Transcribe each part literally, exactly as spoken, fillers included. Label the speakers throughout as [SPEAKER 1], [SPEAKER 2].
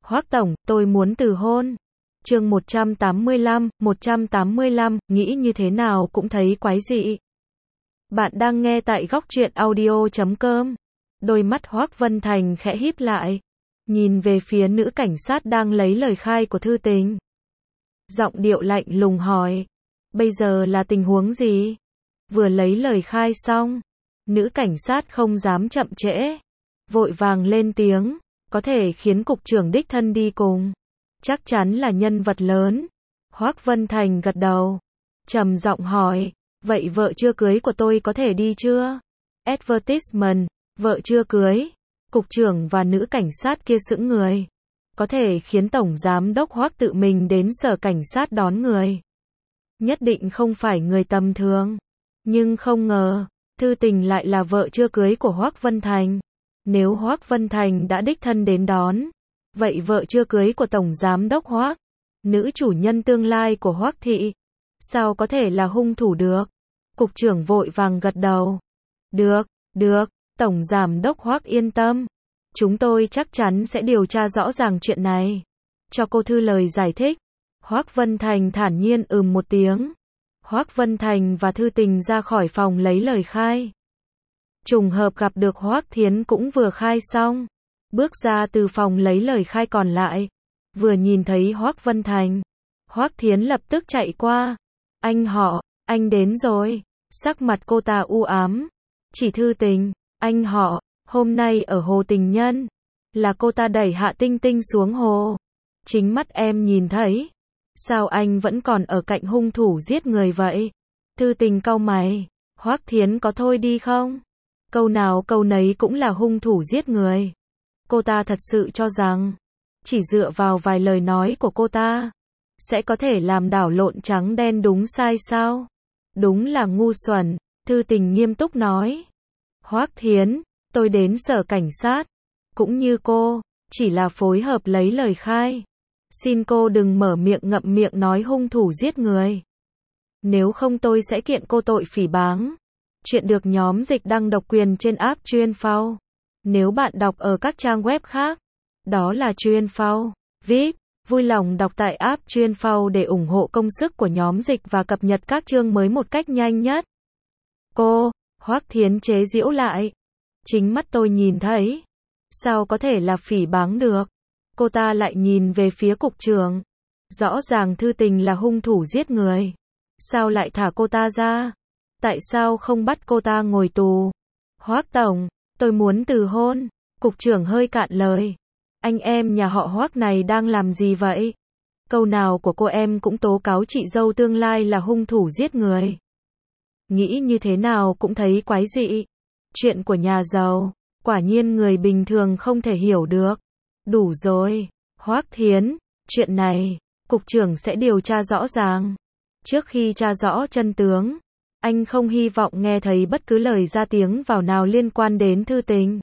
[SPEAKER 1] Hoắc tổng, tôi muốn từ hôn. Chương một trăm tám mươi lăm, một trăm tám mươi lăm, nghĩ như thế nào cũng thấy quái dị. Bạn đang nghe tại góc truyện audio chấm com. Đôi mắt Hoắc Vân Thành khẽ híp lại, nhìn về phía nữ cảnh sát đang lấy lời khai của Thư Tình. Giọng điệu lạnh lùng hỏi, bây giờ là tình huống gì? Vừa lấy lời khai xong, nữ cảnh sát không dám chậm trễ, vội vàng lên tiếng, có thể khiến cục trưởng đích thân đi cùng, chắc chắn là nhân vật lớn. Hoắc Vân Thành gật đầu, trầm giọng hỏi, vậy vợ chưa cưới của tôi có thể đi chưa? Advertisement, vợ chưa cưới. Cục trưởng và nữ cảnh sát kia sững người. Có thể khiến tổng giám đốc Hoắc tự mình đến sở cảnh sát đón người. Nhất định không phải người tầm thường. Nhưng không ngờ, Thư Tình lại là vợ chưa cưới của Hoắc Vân Thành. Nếu Hoắc Vân Thành đã đích thân đến đón, vậy vợ chưa cưới của tổng giám đốc Hoắc, nữ chủ nhân tương lai của Hoắc thị, sao có thể là hung thủ được? Cục trưởng vội vàng gật đầu. Được, được, tổng giám đốc Hoắc yên tâm. Chúng tôi chắc chắn sẽ điều tra rõ ràng chuyện này. Cho cô Thư lời giải thích. Hoắc Vân Thành thản nhiên ừm một tiếng. Hoắc Vân Thành và Thư Tình ra khỏi phòng lấy lời khai. Trùng hợp gặp được Hoắc Thiến cũng vừa khai xong. Bước ra từ phòng lấy lời khai còn lại. Vừa nhìn thấy Hoắc Vân Thành, Hoắc Thiến lập tức chạy qua. Anh họ, anh đến rồi. Sắc mặt cô ta u ám. Chỉ Thư Tình, anh họ, hôm nay ở Hồ Tình Nhân, là cô ta đẩy Hạ Tinh Tinh xuống hồ. Chính mắt em nhìn thấy. Sao anh vẫn còn ở cạnh hung thủ giết người vậy? Thư Tình cau mày. Hoắc Thiến có thôi đi không? Câu nào câu nấy cũng là hung thủ giết người. Cô ta thật sự cho rằng, chỉ dựa vào vài lời nói của cô ta, sẽ có thể làm đảo lộn trắng đen đúng sai sao? Đúng là ngu xuẩn. Thư Tình nghiêm túc nói. Hoắc Thiến, tôi đến sở cảnh sát, cũng như cô, chỉ là phối hợp lấy lời khai. Xin cô đừng mở miệng ngậm miệng nói hung thủ giết người. Nếu không tôi sẽ kiện cô tội phỉ báng. Chuyện được nhóm dịch đăng độc quyền trên app Chuyên Phao. Nếu bạn đọc ở các trang web khác, đó là Chuyên Phao, vê i pê, vui lòng đọc tại app Chuyên Phao để ủng hộ công sức của nhóm dịch và cập nhật các chương mới một cách nhanh nhất. Cô, Hoắc Thiến chế giễu lại. Chính mắt tôi nhìn thấy. Sao có thể là phỉ báng được? Cô ta lại nhìn về phía cục trưởng. Rõ ràng Thư Tình là hung thủ giết người. Sao lại thả cô ta ra? Tại sao không bắt cô ta ngồi tù? Hoắc tổng, tôi muốn từ hôn. Cục trưởng hơi cạn lời. Anh em nhà họ Hoắc này đang làm gì vậy? Câu nào của cô em cũng tố cáo chị dâu tương lai là hung thủ giết người. Nghĩ như thế nào cũng thấy quái dị. Chuyện của nhà giàu, quả nhiên người bình thường không thể hiểu được. Đủ rồi, Hoắc Thiến, chuyện này, cục trưởng sẽ điều tra rõ ràng. Trước khi tra rõ chân tướng, anh không hy vọng nghe thấy bất cứ lời ra tiếng vào nào liên quan đến Thư Tình.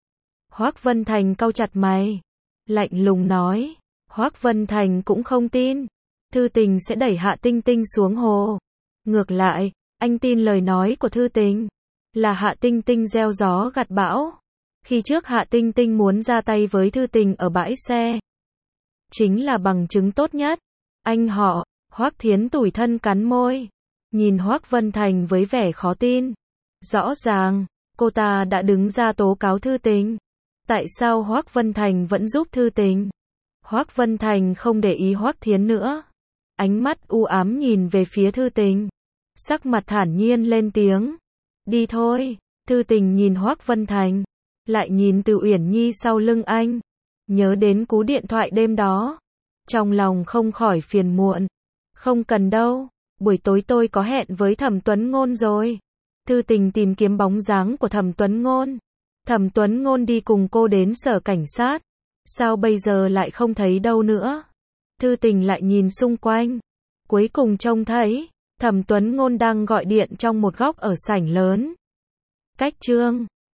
[SPEAKER 1] Hoắc Vân Thành cau chặt mày, lạnh lùng nói. Hoắc Vân Thành cũng không tin Thư Tình sẽ đẩy Hạ Tinh Tinh xuống hồ. Ngược lại, anh tin lời nói của Thư Tình, là Hạ Tinh Tinh gieo gió gặt bão. Khi trước Hạ Tinh Tinh muốn ra tay với Thư Tình ở bãi xe, chính là bằng chứng tốt nhất. Anh họ, Hoắc Thiến tủi thân cắn môi, nhìn Hoắc Vân Thành với vẻ khó tin. Rõ ràng, cô ta đã đứng ra tố cáo Thư Tình. Tại sao Hoắc Vân Thành vẫn giúp Thư Tình? Hoắc Vân Thành không để ý Hoắc Thiến nữa. Ánh mắt u ám nhìn về phía Thư Tình. Sắc mặt thản nhiên lên tiếng. Đi thôi. Thư Tình nhìn Hoắc Vân Thành, lại nhìn Từ Uyển Nhi sau lưng anh. Nhớ đến cú điện thoại đêm đó, trong lòng không khỏi phiền muộn. Không cần đâu, buổi tối tôi có hẹn với Thẩm Tuấn Ngôn rồi. Thư Tình tìm kiếm bóng dáng của Thẩm Tuấn Ngôn. Thẩm Tuấn Ngôn đi cùng cô đến sở cảnh sát. Sao bây giờ lại không thấy đâu nữa? Thư Tình lại nhìn xung quanh. Cuối cùng trông thấy Thẩm Tuấn Ngôn đang gọi điện trong một góc ở sảnh lớn. Cách chương